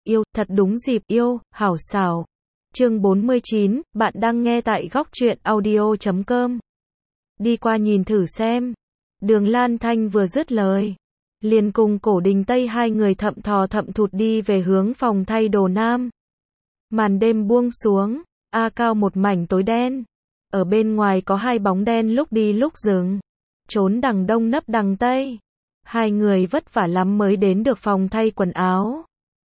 yêu, thật đúng dịp yêu, hảo xảo. Chương 49, bạn đang nghe tại góc truyện audio.com. Đi qua nhìn thử xem. Đường Lan Thanh vừa dứt lời, liền cùng Cổ Đình Tây hai người thậm thò thậm thụt đi về hướng phòng thay đồ nam. Màn đêm buông xuống, cao một mảnh tối đen. Ở bên ngoài có hai bóng đen lúc đi lúc dừng, trốn đằng đông nấp đằng tây. Hai người vất vả lắm mới đến được phòng thay quần áo.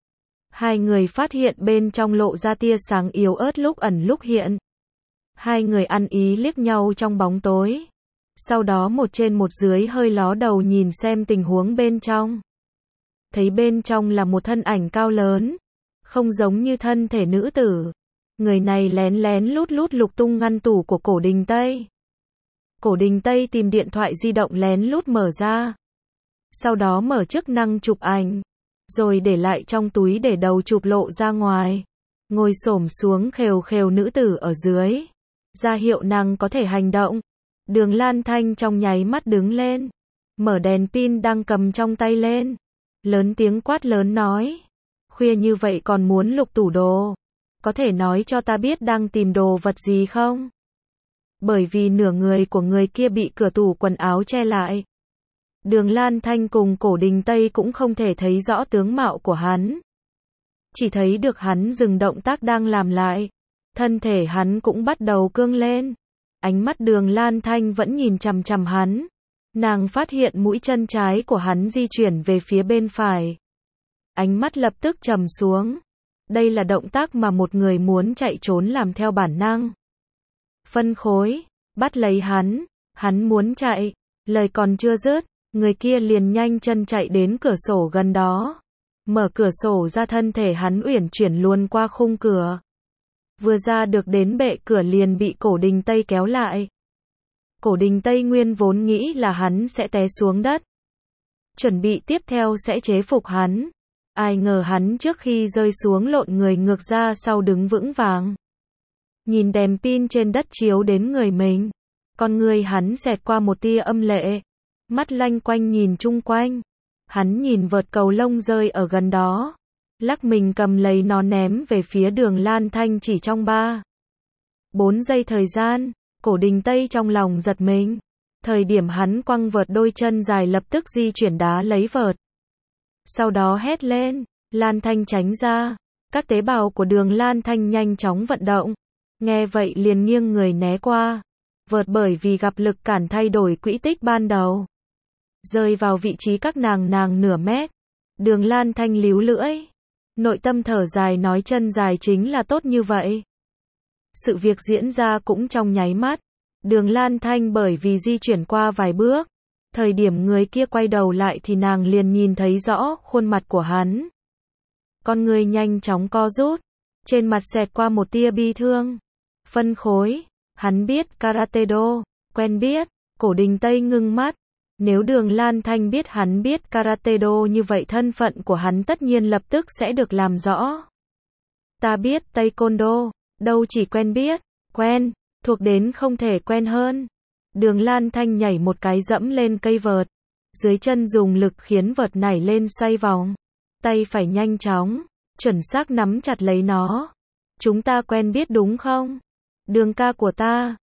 Hai người phát hiện bên trong lộ ra tia sáng yếu ớt lúc ẩn lúc hiện. Hai người ăn ý liếc nhau trong bóng tối. Sau đó một trên một dưới hơi ló đầu nhìn xem tình huống bên trong. Thấy bên trong là một thân ảnh cao lớn, không giống như thân thể nữ tử. Người này lén lén lút lút lục tung ngăn tủ của Cổ Đình Tây. Cổ Đình Tây tìm điện thoại di động lén lút mở ra. Sau đó mở chức năng chụp ảnh, rồi để lại trong túi để đầu chụp lộ ra ngoài. Ngồi xổm xuống khều khều nữ tử ở dưới, ra hiệu nàng có thể hành động. Đường Lan Thanh trong nháy mắt đứng lên, mở đèn pin đang cầm trong tay lên, lớn tiếng quát lớn nói: khuya như vậy còn muốn lục tủ đồ, có thể nói cho ta biết đang tìm đồ vật gì không? Bởi vì nửa người của người kia bị cửa tủ quần áo che lại. Đường Lan Thanh cùng Cổ Đình Tây cũng không thể thấy rõ tướng mạo của hắn. Chỉ thấy được hắn dừng động tác đang làm lại. Thân thể hắn cũng bắt đầu cương lên. Ánh mắt Đường Lan Thanh vẫn nhìn chằm chằm hắn. Nàng phát hiện mũi chân trái của hắn di chuyển về phía bên phải. Ánh mắt lập tức trầm xuống. Đây là động tác mà một người muốn chạy trốn làm theo bản năng. Phân khối, bắt lấy hắn muốn chạy. Lời còn chưa dứt, người kia liền nhanh chân chạy đến cửa sổ gần đó. Mở cửa sổ ra, thân thể hắn uyển chuyển luồn qua khung cửa. Vừa ra được đến bệ cửa liền bị Cổ Đình Tây kéo lại. Cổ Đình Tây nguyên vốn nghĩ là hắn sẽ té xuống đất, chuẩn bị tiếp theo sẽ chế phục hắn. Ai ngờ hắn trước khi rơi xuống lộn người ngược ra sau đứng vững vàng. Nhìn đèn pin trên đất chiếu đến người mình. Con người hắn xẹt qua một tia âm lệ. Mắt lanh quanh nhìn chung quanh. Hắn nhìn vợt cầu lông rơi ở gần đó. Lắc mình cầm lấy nó ném về phía Đường Lan Thanh chỉ trong 3-4 giây thời gian. Cổ Đình Tây trong lòng giật mình. Thời điểm hắn quăng vợt, đôi chân dài lập tức di chuyển đá lấy vợt. Sau đó hét lên, Lan Thanh tránh ra. Các tế bào của Đường Lan Thanh nhanh chóng vận động. Nghe vậy liền nghiêng người né qua. Vợt bởi vì gặp lực cản thay đổi quỹ tích ban đầu. Rơi vào vị trí các nàng nửa mét. Đường Lan Thanh líu lưỡi. Nội tâm thở dài nói chân dài chính là tốt như vậy. Sự việc diễn ra cũng trong nháy mắt. Đường Lan Thanh bởi vì di chuyển qua vài bước. Thời điểm người kia quay đầu lại thì nàng liền nhìn thấy rõ khuôn mặt của hắn. Con người nhanh chóng co rút. Trên mặt xẹt qua một tia bi thương. Phân khối. Hắn biết karate do. Quen biết. Cổ Đình Tây ngưng mắt. Nếu Đường Lan Thanh biết hắn biết karate do như vậy, thân phận của hắn tất nhiên lập tức sẽ được làm rõ. Ta biết taekwondo. Đâu chỉ quen biết. Quen. Thuộc đến không thể quen hơn. Đường Lan Thanh nhảy một cái dẫm lên cây vợt. Dưới chân dùng lực khiến vợt nảy lên xoay vòng. Tay phải nhanh chóng, chuẩn xác nắm chặt lấy nó. Chúng ta quen biết đúng không? Đường ca của ta.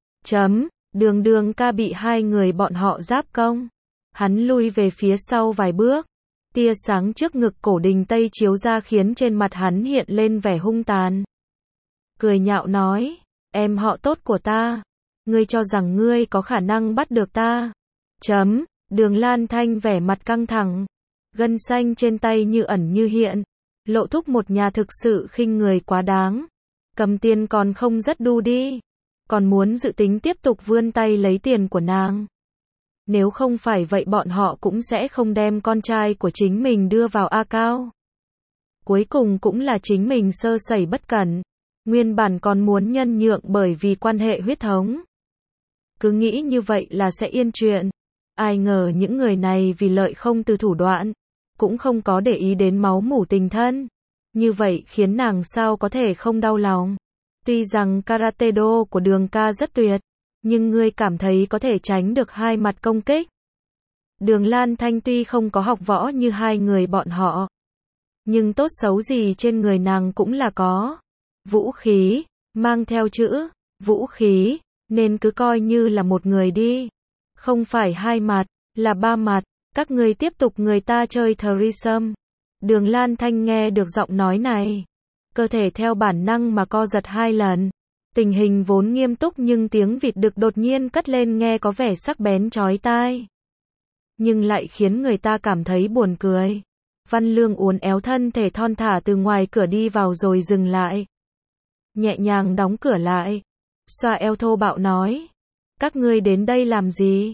Đường ca bị hai người bọn họ giáp công. Hắn lui về phía sau vài bước. Tia sáng trước ngực Cổ Đình Tây chiếu ra khiến trên mặt hắn hiện lên vẻ hung tàn. Cười nhạo nói, em họ tốt của ta. Ngươi cho rằng ngươi có khả năng bắt được ta. Đường Lan Thanh vẻ mặt căng thẳng. Gân xanh trên tay như ẩn như hiện. Lộ thúc một nhà thực sự khinh người quá đáng. Cầm tiền còn không rất đu đi. Còn muốn dự tính tiếp tục vươn tay lấy tiền của nàng. Nếu không phải vậy bọn họ cũng sẽ không đem con trai của chính mình đưa vào A Cao. Cuối cùng cũng là chính mình sơ sẩy bất cẩn. Nguyên bản còn muốn nhân nhượng bởi vì quan hệ huyết thống. Cứ nghĩ như vậy là sẽ yên chuyện. Ai ngờ những người này vì lợi không từ thủ đoạn. Cũng không có để ý đến máu mủ tình thân. Như vậy khiến nàng sao có thể không đau lòng. Tuy rằng karate do của Đường ca rất tuyệt. Nhưng ngươi cảm thấy có thể tránh được hai mặt công kích. Đường Lan Thanh tuy không có học võ như hai người bọn họ. Nhưng tốt xấu gì trên người nàng cũng là có vũ khí, mang theo chữ vũ khí, nên cứ coi như là một người đi. Không phải hai mặt, là ba mặt. Các ngươi tiếp tục người ta chơi threesome. Đường Lan Thanh nghe được giọng nói này, cơ thể theo bản năng mà co giật 2 lần. Tình hình vốn nghiêm túc nhưng tiếng vịt đực đột nhiên cất lên nghe có vẻ sắc bén chói tai. Nhưng lại khiến người ta cảm thấy buồn cười. Văn Lương uốn éo thân thể thon thả từ ngoài cửa đi vào rồi dừng lại. Nhẹ nhàng đóng cửa lại. Xoa eo thô bạo nói. Các ngươi đến đây làm gì?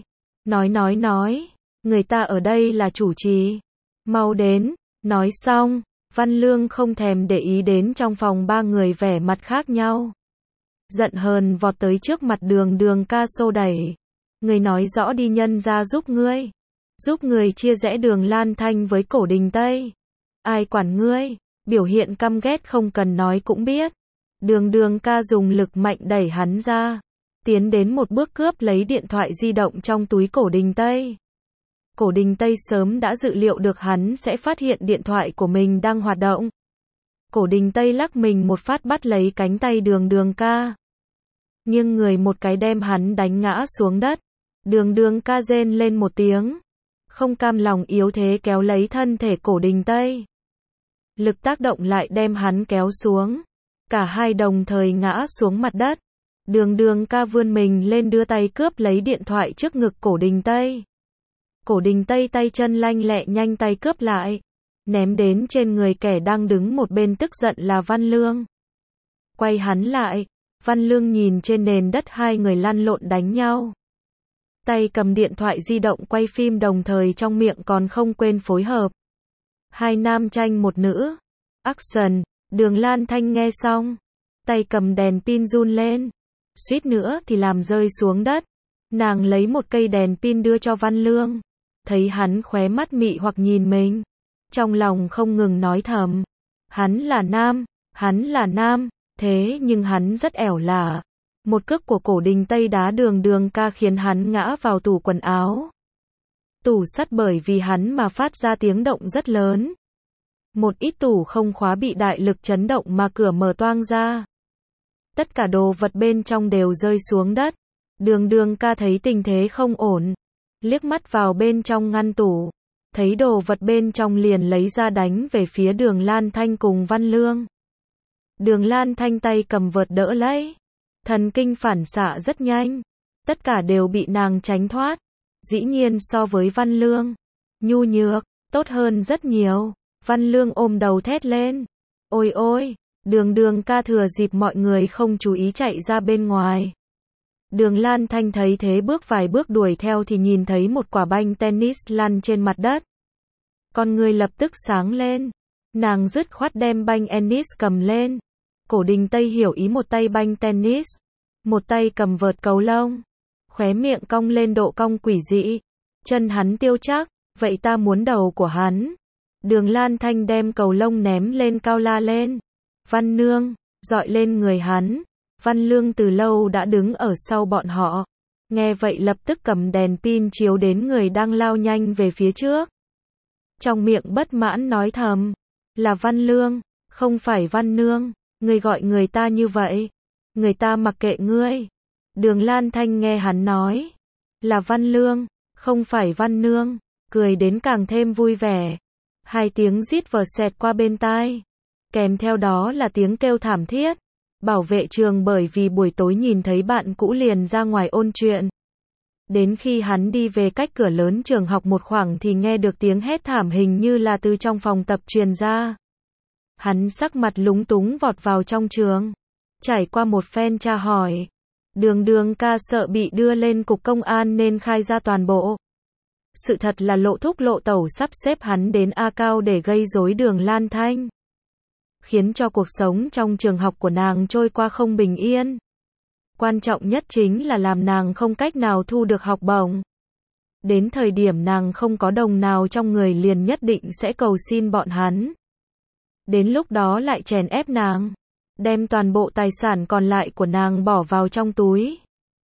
Nói. Người ta ở đây là chủ trì. Mau đến. Nói xong, Văn Lương không thèm để ý đến trong phòng 3 người vẻ mặt khác nhau. Giận hờn vọt tới trước mặt Đường Ca xô đẩy. Người nói rõ đi, nhân ra giúp ngươi. Giúp người chia rẽ Đường Lan Thanh với Cổ Đình Tây. Ai quản ngươi, biểu hiện căm ghét không cần nói cũng biết. Đường Ca dùng lực mạnh đẩy hắn ra. Tiến đến một bước cướp lấy điện thoại di động trong túi Cổ Đình Tây. Cổ Đình Tây sớm đã dự liệu được hắn sẽ phát hiện điện thoại của mình đang hoạt động. Cổ Đình Tây lắc mình một phát bắt lấy cánh tay Đường Ca. Nhưng người một cái đem hắn đánh ngã xuống đất. Đường Ca rên lên một tiếng. Không cam lòng yếu thế kéo lấy thân thể Cổ Đình Tây. Lực tác động lại đem hắn kéo xuống. Cả hai đồng thời ngã xuống mặt đất. Đường Ca vươn mình lên đưa tay cướp lấy điện thoại trước ngực Cổ Đình Tây. Cổ Đình Tây tay chân lanh lẹ nhanh tay cướp lại. Ném đến trên người kẻ đang đứng một bên tức giận là Văn Lương. Quay hắn lại. Văn Lương nhìn trên nền đất hai người lăn lộn đánh nhau. Tay cầm điện thoại di động quay phim đồng thời trong miệng còn không quên phối hợp. Hai nam tranh một nữ. Action. Đường Lan Thanh nghe xong. Tay cầm đèn pin run lên. Suýt nữa thì làm rơi xuống đất. Nàng lấy một cây đèn pin đưa cho Văn Lương. Thấy hắn khóe mắt mị hoặc nhìn mình. Trong lòng không ngừng nói thầm. Hắn là nam, thế nhưng hắn rất ẻo lả. Một cước của Cổ Đình Tây đá Đường Ca khiến hắn ngã vào tủ quần áo. Tủ sắt bởi vì hắn mà phát ra tiếng động rất lớn. Một ít tủ không khóa bị đại lực chấn động mà cửa mở toang ra. Tất cả đồ vật bên trong đều rơi xuống đất. Đường Ca thấy tình thế không ổn. Liếc mắt vào bên trong ngăn tủ. Thấy đồ vật bên trong liền lấy ra đánh về phía Đường Lan Thanh cùng Văn Lương. Đường Lan Thanh tay cầm vợt đỡ lấy. Thần kinh phản xạ rất nhanh. Tất cả đều bị nàng tránh thoát. Dĩ nhiên so với Văn Lương. Nhu nhược, tốt hơn rất nhiều. Văn Lương ôm đầu thét lên. Ôi, Đường Ca thừa dịp mọi người không chú ý chạy ra bên ngoài. Đường Lan Thanh thấy thế bước vài bước đuổi theo thì nhìn thấy một quả banh tennis lăn trên mặt đất. Con người lập tức sáng lên. Nàng dứt khoát đem banh tennis cầm lên. Cổ Đình Tây hiểu ý, một tay banh tennis, một tay cầm vợt cầu lông. Khóe miệng cong lên độ cong quỷ dị. Chân hắn tiêu chắc, vậy ta muốn đầu của hắn. Đường Lan Thanh đem cầu lông ném lên cao la lên. Văn Nương, dọi lên người hắn. Văn Lương từ lâu đã đứng ở sau bọn họ. Nghe vậy lập tức cầm đèn pin chiếu đến người đang lao nhanh về phía trước. Trong miệng bất mãn nói thầm. Là Văn Lương, không phải Văn Nương. Ngươi gọi người ta như vậy. Người ta mặc kệ ngươi. Đường Lan Thanh nghe hắn nói. Là Văn Lương, không phải Văn Nương. Cười đến càng thêm vui vẻ. Hai tiếng rít vờ xẹt qua bên tai. Kèm theo đó là tiếng kêu thảm thiết. Bảo vệ trường bởi vì buổi tối nhìn thấy bạn cũ liền ra ngoài ôn chuyện. Đến khi hắn đi về cách cửa lớn trường học một khoảng thì nghe được tiếng hét thảm hình như là từ trong phòng tập truyền ra. Hắn sắc mặt lúng túng vọt vào trong trường. Trải qua một phen tra hỏi. Đường Ca sợ bị đưa lên cục công an nên khai ra toàn bộ. Sự thật là Lộ Thúc Lộ Tẩu sắp xếp hắn đến A Cao để gây rối Đường Lan Thanh. Khiến cho cuộc sống trong trường học của nàng trôi qua không bình yên. Quan trọng nhất chính là làm nàng không cách nào thu được học bổng. Đến thời điểm nàng không có đồng nào trong người liền nhất định sẽ cầu xin bọn hắn. Đến lúc đó lại chèn ép nàng. Đem toàn bộ tài sản còn lại của nàng bỏ vào trong túi.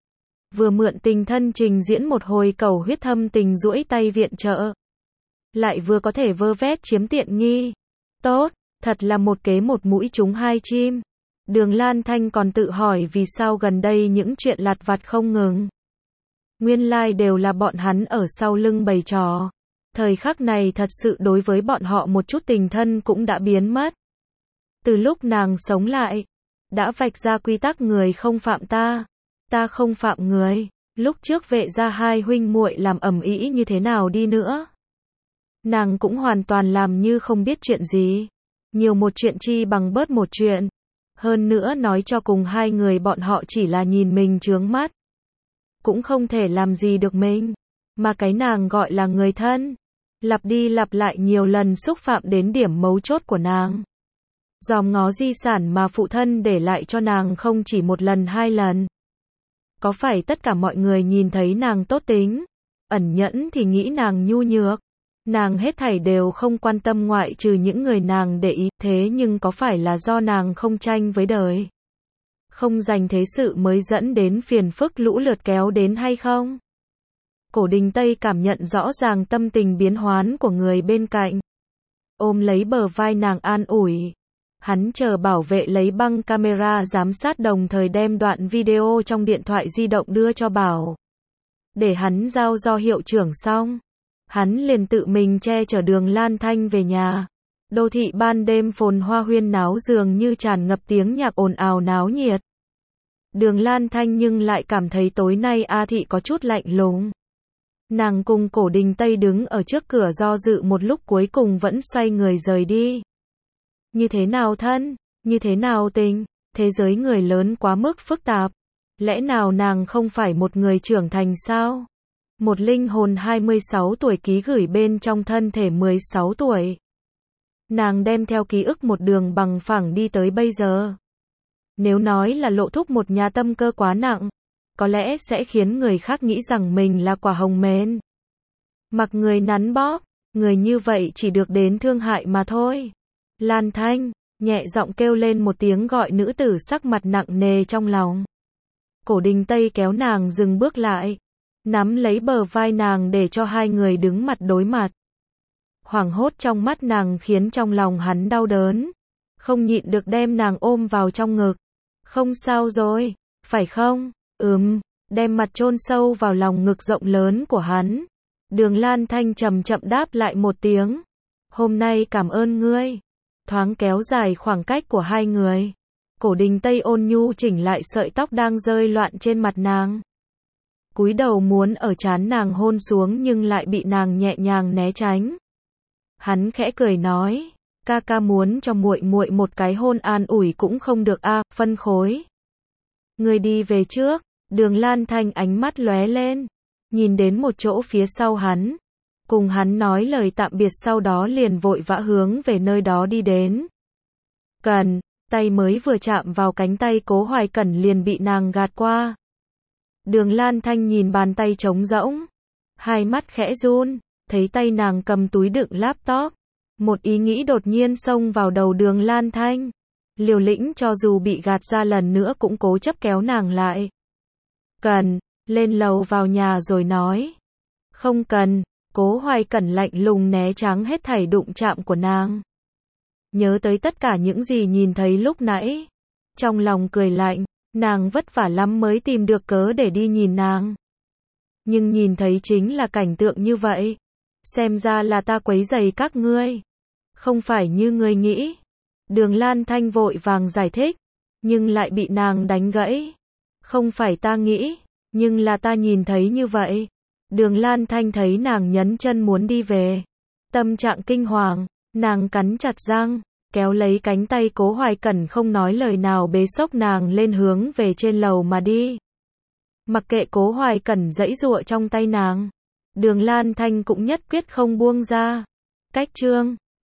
Vừa mượn tình thân trình diễn một hồi cầu huyết thâm tình duỗi tay viện trợ. Lại vừa có thể vơ vét chiếm tiện nghi. Tốt, thật là một kế một mũi trúng hai chim. Đường Lan Thanh còn tự hỏi vì sao gần đây những chuyện lặt vặt không ngừng. Nguyên lai đều là bọn hắn ở sau lưng bày trò. Thời khắc này thật sự đối với bọn họ một chút tình thân cũng đã biến mất. Từ lúc nàng sống lại, đã vạch ra quy tắc người không phạm ta, ta không phạm người. Lúc trước Vệ gia hai huynh muội làm ầm ĩ như thế nào đi nữa, nàng cũng hoàn toàn làm như không biết chuyện gì. Nhiều một chuyện chi bằng bớt một chuyện. Hơn nữa nói cho cùng hai người bọn họ chỉ là nhìn mình chướng mắt, cũng không thể làm gì được mình. Mà cái nàng gọi là người thân, lặp đi lặp lại nhiều lần xúc phạm đến điểm mấu chốt của nàng. Dòm ngó di sản mà phụ thân để lại cho nàng không chỉ một lần hai lần. Có phải tất cả mọi người nhìn thấy nàng tốt tính, ẩn nhẫn thì nghĩ nàng nhu nhược, nàng hết thảy đều không quan tâm ngoại trừ những người nàng để ý, thế nhưng có phải là do nàng không tranh với đời, không giành thế sự mới dẫn đến phiền phức lũ lượt kéo đến hay không? Cổ Đình Tây cảm nhận rõ ràng tâm tình biến hoán của người bên cạnh, ôm lấy bờ vai nàng an ủi. Hắn chờ bảo vệ lấy băng camera giám sát đồng thời đem đoạn video trong điện thoại di động đưa cho Bảo. Để hắn giao do hiệu trưởng xong, hắn liền tự mình che chở Đường Lan Thanh về nhà. Đô thị ban đêm phồn hoa huyên náo dường như tràn ngập tiếng nhạc ồn ào náo nhiệt. Đường Lan Thanh nhưng lại cảm thấy tối nay A Thị có chút lạnh lùng. Nàng cùng Cổ Đình Tây đứng ở trước cửa do dự một lúc cuối cùng vẫn xoay người rời đi. Như thế nào thân, như thế nào tình, thế giới người lớn quá mức phức tạp. Lẽ nào nàng không phải một người trưởng thành sao? Một linh hồn 26 tuổi ký gửi bên trong thân thể 16 tuổi. Nàng đem theo ký ức một đường bằng phẳng đi tới bây giờ. Nếu nói là Lộ Thúc một nhà tâm cơ quá nặng, có lẽ sẽ khiến người khác nghĩ rằng mình là quả hồng mềm. Mặc người nắn bóp, người như vậy chỉ được đến thương hại mà thôi. Lan Thanh, nhẹ giọng kêu lên một tiếng gọi nữ tử sắc mặt nặng nề trong lòng. Cổ Đình Tây kéo nàng dừng bước lại, nắm lấy bờ vai nàng để cho hai người đứng mặt đối mặt. Hoảng hốt trong mắt nàng khiến trong lòng hắn đau đớn, không nhịn được đem nàng ôm vào trong ngực. Không sao rồi, phải không? Đem mặt chôn sâu vào lòng ngực rộng lớn của hắn. Đường Lan Thanh chậm chậm đáp lại một tiếng. Hôm nay cảm ơn ngươi. Thoáng kéo dài khoảng cách của hai người. Cổ Đình Tây ôn nhu chỉnh lại sợi tóc đang rơi loạn trên mặt nàng. Cúi đầu muốn ở trán nàng hôn xuống nhưng lại bị nàng nhẹ nhàng né tránh. Hắn khẽ cười nói, ca ca muốn cho muội muội một cái hôn an ủi cũng không được a, phân khối. Ngươi đi về trước. Đường Lan Thanh ánh mắt lóe lên, nhìn đến một chỗ phía sau hắn. Cùng hắn nói lời tạm biệt sau đó liền vội vã hướng về nơi đó đi đến. Cần, tay mới vừa chạm vào cánh tay Cố Hoài Cẩn liền bị nàng gạt qua. Đường Lan Thanh nhìn bàn tay trống rỗng, hai mắt khẽ run, thấy tay nàng cầm túi đựng laptop. Một ý nghĩ đột nhiên xông vào đầu Đường Lan Thanh. Liều lĩnh cho dù bị gạt ra lần nữa cũng cố chấp kéo nàng lại. Cần, lên lầu vào nhà rồi nói. Không cần. Cố Hoài Cẩn lạnh lùng né tránh hết thảy đụng chạm của nàng. Nhớ tới tất cả những gì nhìn thấy lúc nãy. Trong lòng cười lạnh, nàng vất vả lắm mới tìm được cớ để đi nhìn nàng. Nhưng nhìn thấy chính là cảnh tượng như vậy. Xem ra là ta quấy rầy các ngươi. Không phải như ngươi nghĩ. Đường Lan Thanh vội vàng giải thích, nhưng lại bị nàng đánh gãy. Không phải ta nghĩ, nhưng là ta nhìn thấy như vậy. Đường Lan Thanh thấy nàng nhấn chân muốn đi về. Tâm trạng kinh hoàng, nàng cắn chặt răng, kéo lấy cánh tay Cố Hoài Cẩn không nói lời nào bế xốc nàng lên hướng về trên lầu mà đi. Mặc kệ Cố Hoài Cẩn giãy giụa trong tay nàng, Đường Lan Thanh cũng nhất quyết không buông ra. Cách chương